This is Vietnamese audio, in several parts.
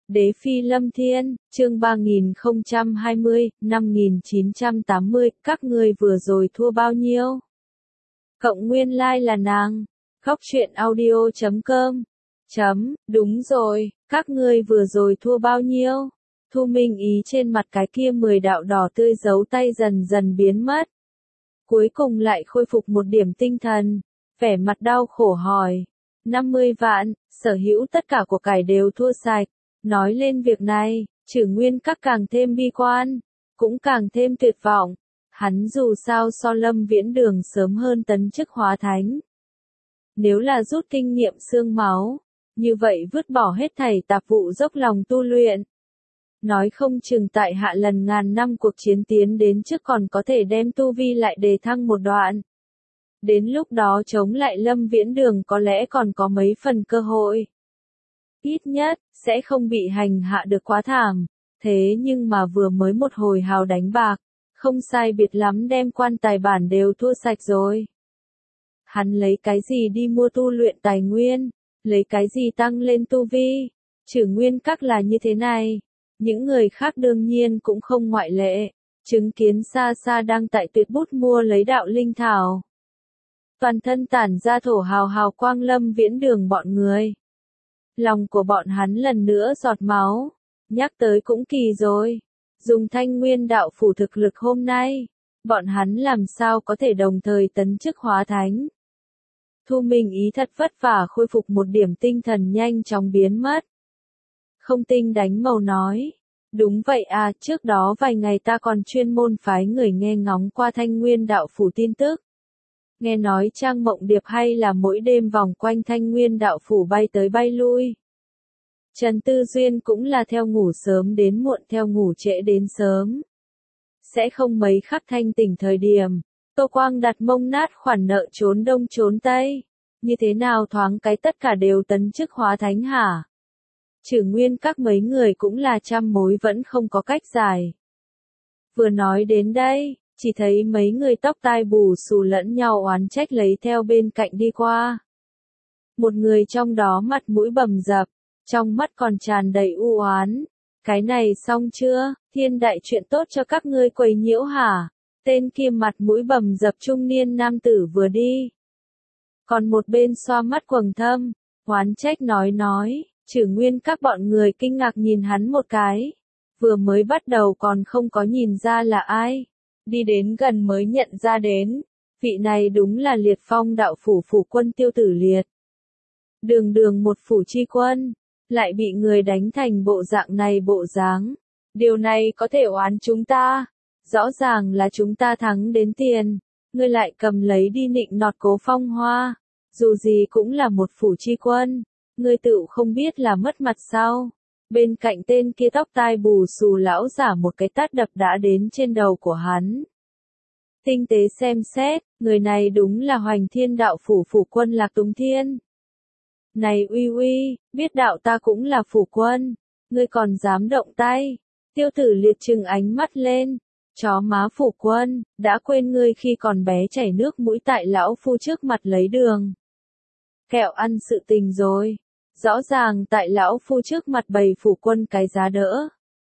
Đế Phi Lâm Thiên, chương 3020, 5980, các ngươi vừa rồi thua bao nhiêu? Cộng nguyên lai là nàng. Góc truyện audio.com. Đúng rồi, các ngươi vừa rồi thua bao nhiêu? Thu Minh Ý trên mặt cái kia 10 đạo đỏ tươi dấu tay dần dần biến mất. Cuối cùng lại khôi phục một điểm tinh thần, vẻ mặt đau khổ hỏi. 50 vạn, sở hữu tất cả của cải đều thua sạch. Nói lên việc này, Trử Nguyên Các càng thêm bi quan, cũng càng thêm tuyệt vọng. Hắn dù sao so Lâm Viễn Đường sớm hơn tấn chức hóa thánh. Nếu là rút kinh nghiệm xương máu, như vậy vứt bỏ hết thảy tạp vụ dốc lòng tu luyện. Nói không chừng tại hạ lần ngàn năm cuộc chiến tiến đến trước còn có thể đem tu vi lại đề thăng một đoạn. Đến lúc đó chống lại Lâm Viễn Đường có lẽ còn có mấy phần cơ hội. Ít nhất, sẽ không bị hành hạ được quá thảm. Thế nhưng mà vừa mới một hồi hào đánh bạc, không sai biệt lắm đem quan tài bản đều thua sạch rồi. Hắn lấy cái gì đi mua tu luyện tài nguyên, lấy cái gì tăng lên tu vi, Trử Nguyên Các là như thế này. Những người khác đương nhiên cũng không ngoại lệ, chứng kiến xa xa đang tại tuyệt bút mua lấy đạo linh thảo. Toàn thân tản ra thổ hào hào quang Lâm Viễn Đường bọn người. Lòng của bọn hắn lần nữa giọt máu, nhắc tới cũng kỳ rồi. Dùng Thanh Nguyên đạo phủ thực lực hôm nay, bọn hắn làm sao có thể đồng thời tấn chức hóa thánh. Thu Minh Ý thật vất vả khôi phục một điểm tinh thần nhanh chóng biến mất. Không Tinh đánh màu nói, đúng vậy à, trước đó vài ngày ta còn chuyên môn phái người nghe ngóng qua Thanh Nguyên đạo phủ tin tức. Nghe nói Trang Mộng Điệp hay là mỗi đêm vòng quanh Thanh Nguyên đạo phủ bay tới bay lui. Trần Tư Duyên cũng là theo ngủ sớm đến muộn theo ngủ trễ đến sớm. Sẽ không mấy khắc thanh tỉnh thời điểm, Tô Quang đặt mông nát khoản nợ trốn đông trốn tây. Như thế nào thoáng cái tất cả đều tấn chức hóa thánh hả? Trử Nguyên Các mấy người cũng là trăm mối vẫn không có cách giải. Vừa nói đến đây, chỉ thấy mấy người tóc tai bù xù lẫn nhau oán trách lấy theo bên cạnh đi qua. Một người trong đó mặt mũi bầm dập, trong mắt còn tràn đầy u oán. Cái này xong chưa, thiên đại chuyện tốt cho các ngươi quấy nhiễu hả? Tên kia mặt mũi bầm dập trung niên nam tử vừa đi. Còn một bên xoa mắt quầng thâm, oán trách nói, Trử Nguyên Các bọn người kinh ngạc nhìn hắn một cái. Vừa mới bắt đầu còn không có nhìn ra là ai. Đi đến gần mới nhận ra đến, vị này đúng là Liệt Phong đạo phủ phủ quân Tiêu Tử Liệt. Đường một phủ chi quân, lại bị người đánh thành bộ dạng này bộ dáng. Điều này có thể oán chúng ta. Rõ ràng là chúng ta thắng đến tiền, ngươi lại cầm lấy đi nịnh nọt Cố Phong Hoa. Dù gì cũng là một phủ chi quân, ngươi tự không biết là mất mặt sao. Bên cạnh tên kia tóc tai bù xù lão giả một cái tát đập đã đến trên đầu của hắn. Tinh tế xem xét, người này đúng là Hoành Thiên đạo phủ phủ quân Lạc Túng Thiên. Này uy, biết đạo ta cũng là phủ quân, ngươi còn dám động tay. Tiêu Tử Liệt trừng ánh mắt lên, chó má phủ quân, đã quên ngươi khi còn bé chảy nước mũi tại lão phu trước mặt lấy đường. Kẹo ăn sự tình rồi. Rõ ràng tại lão phu trước mặt bày phủ quân cái giá đỡ.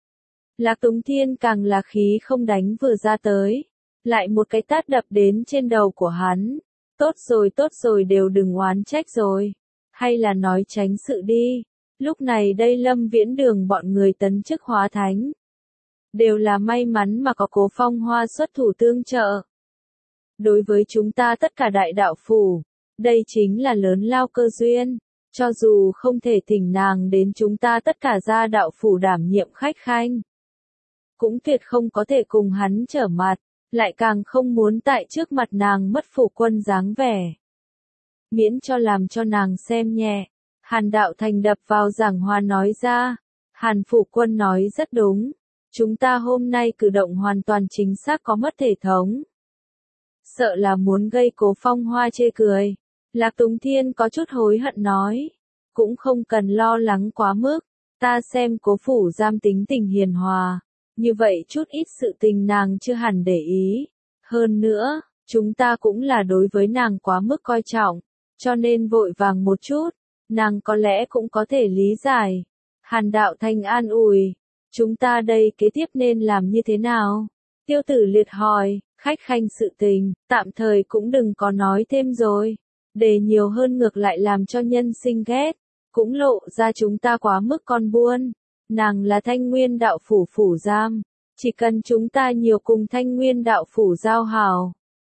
Lạc Túng Thiên càng là khí không đánh vừa ra tới, lại một cái tát đập đến trên đầu của hắn. Tốt rồi đều đừng oán trách rồi. Hay là nói tránh sự đi. Lúc này đây Lâm Viễn Đường bọn người tấn chức hóa thánh. Đều là may mắn mà có Cố Phong Hoa xuất thủ tương trợ. Đối với chúng ta tất cả đại đạo phủ, đây chính là lớn lao cơ duyên. Cho dù không thể thỉnh nàng đến chúng ta tất cả gia đạo phủ đảm nhiệm khách khanh, cũng tuyệt không có thể cùng hắn trở mặt, lại càng không muốn tại trước mặt nàng mất phủ quân dáng vẻ. Miễn cho làm cho nàng xem nhẹ. Hàn Đạo Thành đập vào giảng hòa nói ra. Hàn phủ quân nói rất đúng. Chúng ta hôm nay cử động hoàn toàn chính xác có mất thể thống. Sợ là muốn gây Cố Phong Hoa chê cười. Lạc Túng Thiên có chút hối hận nói. Cũng không cần lo lắng quá mức. Ta xem Cố phủ giam tính tình hiền hòa. Như vậy chút ít sự tình nàng chưa hẳn để ý. Hơn nữa, chúng ta cũng là đối với nàng quá mức coi trọng. Cho nên vội vàng một chút. Nàng có lẽ cũng có thể lý giải. Hàn Đạo Thành an ủi, chúng ta đây kế tiếp nên làm như thế nào? Tiêu Tử Liệt hỏi, khách khanh sự tình, tạm thời cũng đừng có nói thêm rồi. Để nhiều hơn ngược lại làm cho nhân sinh ghét, cũng lộ ra chúng ta quá mức con buôn. Nàng là Thanh Nguyên đạo phủ phủ giam, chỉ cần chúng ta nhiều cùng Thanh Nguyên đạo phủ giao hảo.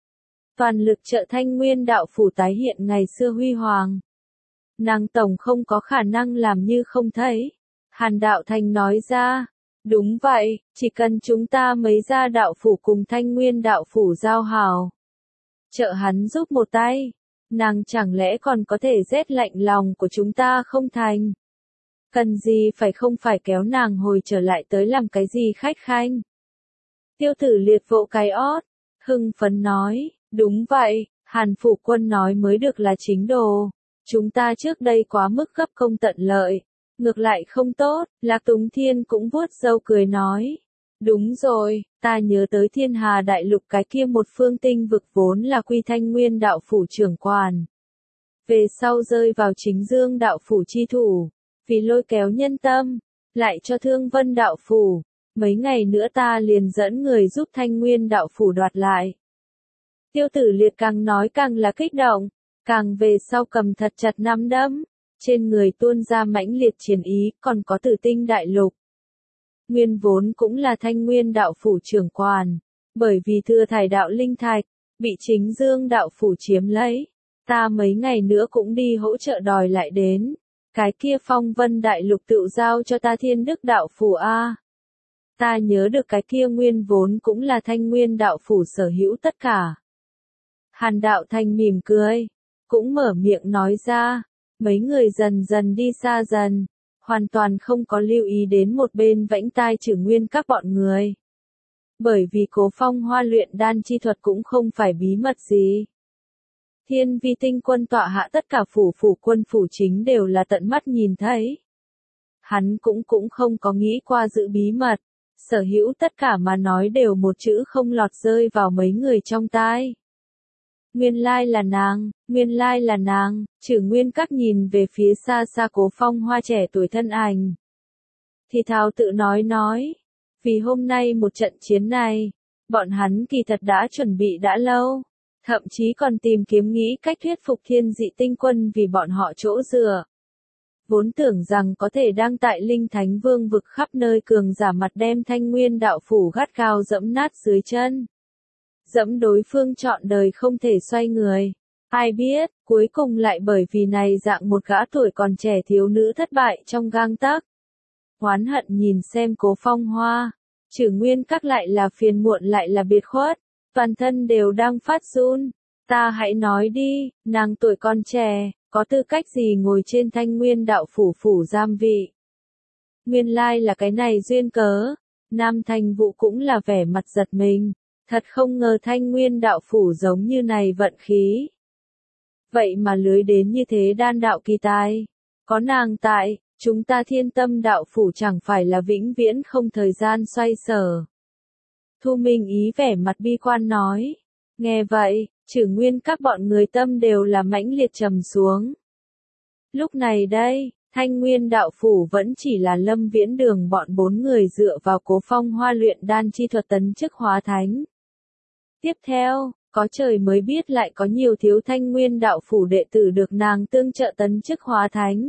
Toàn lực trợ Thanh Nguyên đạo phủ tái hiện ngày xưa huy hoàng. Nàng tổng không có khả năng làm như không thấy. Hàn Đạo Thành nói ra, đúng vậy, chỉ cần chúng ta mấy gia đạo phủ cùng Thanh Nguyên đạo phủ giao hảo. Trợ hắn giúp một tay, nàng chẳng lẽ còn có thể rét lạnh lòng của chúng ta không thành? Cần gì không phải kéo nàng hồi trở lại tới làm cái gì khách khanh? Tiêu Tử Liệt vỗ cái ót, hưng phấn nói, đúng vậy, Hàn phủ quân nói mới được là chính đồ. Chúng ta trước đây quá mức gấp công tận lợi, ngược lại không tốt. Lạc Túng Thiên cũng vuốt râu cười nói, đúng rồi, ta nhớ tới Thiên Hà đại lục cái kia một phương tinh vực vốn là quy Thanh Nguyên đạo phủ trưởng quản. Về sau rơi vào Chính Dương đạo phủ chi thủ, vì lôi kéo nhân tâm, lại cho Thương Vân đạo phủ. Mấy ngày nữa ta liền dẫn người giúp Thanh Nguyên đạo phủ đoạt lại. Tiêu Tử Liệt càng nói càng là kích động, càng về sau cầm thật chặt nắm đấm, trên người tuôn ra mãnh liệt chiến ý, còn có Tử Tinh đại lục. Nguyên vốn cũng là Thanh Nguyên đạo phủ trưởng quản, bởi vì thừa thải đạo linh thạch, bị Chính Dương đạo phủ chiếm lấy. Ta mấy ngày nữa cũng đi hỗ trợ đòi lại đến. Cái kia Phong Vân đại lục tự giao cho ta Thiên Đức đạo phủ a. Ta nhớ được cái kia nguyên vốn cũng là Thanh Nguyên đạo phủ sở hữu tất cả. Hàn Đạo Thành mỉm cười, cũng mở miệng nói ra, mấy người dần dần đi xa dần, hoàn toàn không có lưu ý đến một bên vãnh tai Trử Nguyên các bọn người. Bởi vì Cố Phong Hoa luyện đan chi thuật cũng không phải bí mật gì. Thiên Vi Tinh quân tọa hạ tất cả phủ quân phủ chính đều là tận mắt nhìn thấy. Hắn cũng không có nghĩ qua giữ bí mật, sở hữu tất cả mà nói đều một chữ không lọt rơi vào mấy người trong tai. Nguyên lai là nàng, Trử Nguyên các nhìn về phía xa xa Cố Phong Hoa trẻ tuổi thân ảnh. Thì thào tự nói, vì hôm nay một trận chiến này, bọn hắn kỳ thật đã chuẩn bị đã lâu, thậm chí còn tìm kiếm nghĩ cách thuyết phục Thiên Dị Tinh quân vì bọn họ chỗ dựa. Vốn tưởng rằng có thể đang tại Linh Thánh Vương vực khắp nơi cường giả mặt đem Thanh Nguyên đạo phủ gắt gao dẫm nát dưới chân. Dẫm đối phương trọn đời không thể xoay người. Ai biết, cuối cùng lại bởi vì này dạng một gã tuổi còn trẻ thiếu nữ thất bại trong gang tấc. Oán hận nhìn xem Cố Phong Hoa, Trử Nguyên các lại là phiền muộn lại là biệt khuất, toàn thân đều đang phát run. Ta hãy nói đi, nàng tuổi còn trẻ, có tư cách gì ngồi trên Thanh Nguyên đạo phủ giam vị. Nguyên lai là cái này duyên cớ. Nam Thành Vũ cũng là vẻ mặt giật mình. Thật không ngờ Thanh Nguyên đạo phủ giống như này vận khí. Vậy mà lưới đến như thế đan đạo kỳ tài. Có nàng tại, chúng ta Thiên Tâm đạo phủ chẳng phải là vĩnh viễn không thời gian xoay sở. Thu Minh Ý vẻ mặt bi quan nói. Nghe vậy, Trử Nguyên các bọn người tâm đều là mãnh liệt trầm xuống. Lúc này đây, Thanh Nguyên đạo phủ vẫn chỉ là Lâm Viễn Đường bọn 4 người dựa vào Cố Phong Hoa luyện đan chi thuật tấn chức hóa thánh. Tiếp theo, có trời mới biết lại có nhiều thiếu Thanh Nguyên đạo phủ đệ tử được nàng tương trợ tấn chức hóa thánh.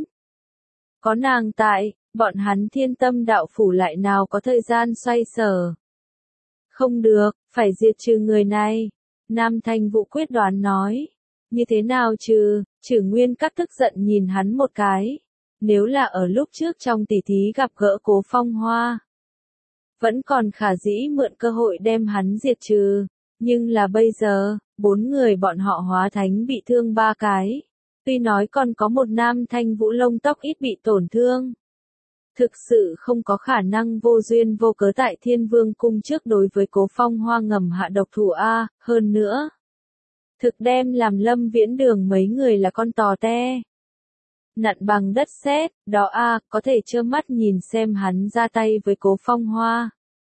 Có nàng tại, bọn hắn Thiên Tâm đạo phủ lại nào có thời gian xoay sở. Không được, phải diệt trừ người này. Nam Thành Vũ quyết đoán nói. Như thế nào trừ, Trử Nguyên các tức giận nhìn hắn một cái. Nếu là ở lúc trước trong tỷ thí gặp gỡ Cố Phong Hoa, vẫn còn khả dĩ mượn cơ hội đem hắn diệt trừ. Nhưng là bây giờ, 4 người bọn họ hóa thánh bị thương 3 cái. Tuy nói còn có một Nam Thanh Vũ lông tóc ít bị tổn thương. Thực sự không có khả năng vô duyên vô cớ tại Thiên Vương cung trước đối với Cố Phong Hoa ngầm hạ độc thủ A, hơn nữa. Thực đem làm Lâm Viễn Đường mấy người là con tò te. Nặn bằng đất sét, đó A, có thể trơ mắt nhìn xem hắn ra tay với Cố Phong Hoa.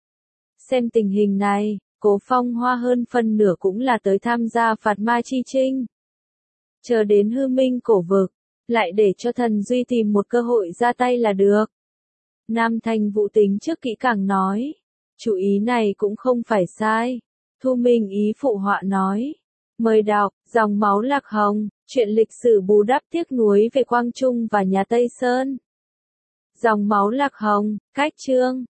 Xem tình hình này, Cố Phong Hoa hơn phân nửa cũng là tới tham gia phạt ma chi trinh. Chờ đến hư minh cổ vực, lại để cho thần Duy tìm một cơ hội ra tay là được. Nam Thanh Vũ tính trước kỹ càng nói. Chủ ý này cũng không phải sai. Thu Minh Ý phụ họa nói. Mời đọc, dòng máu lạc hồng, chuyện lịch sử bù đắp tiếc nuối về Quang Trung và nhà Tây Sơn. Dòng máu lạc hồng, cách chương.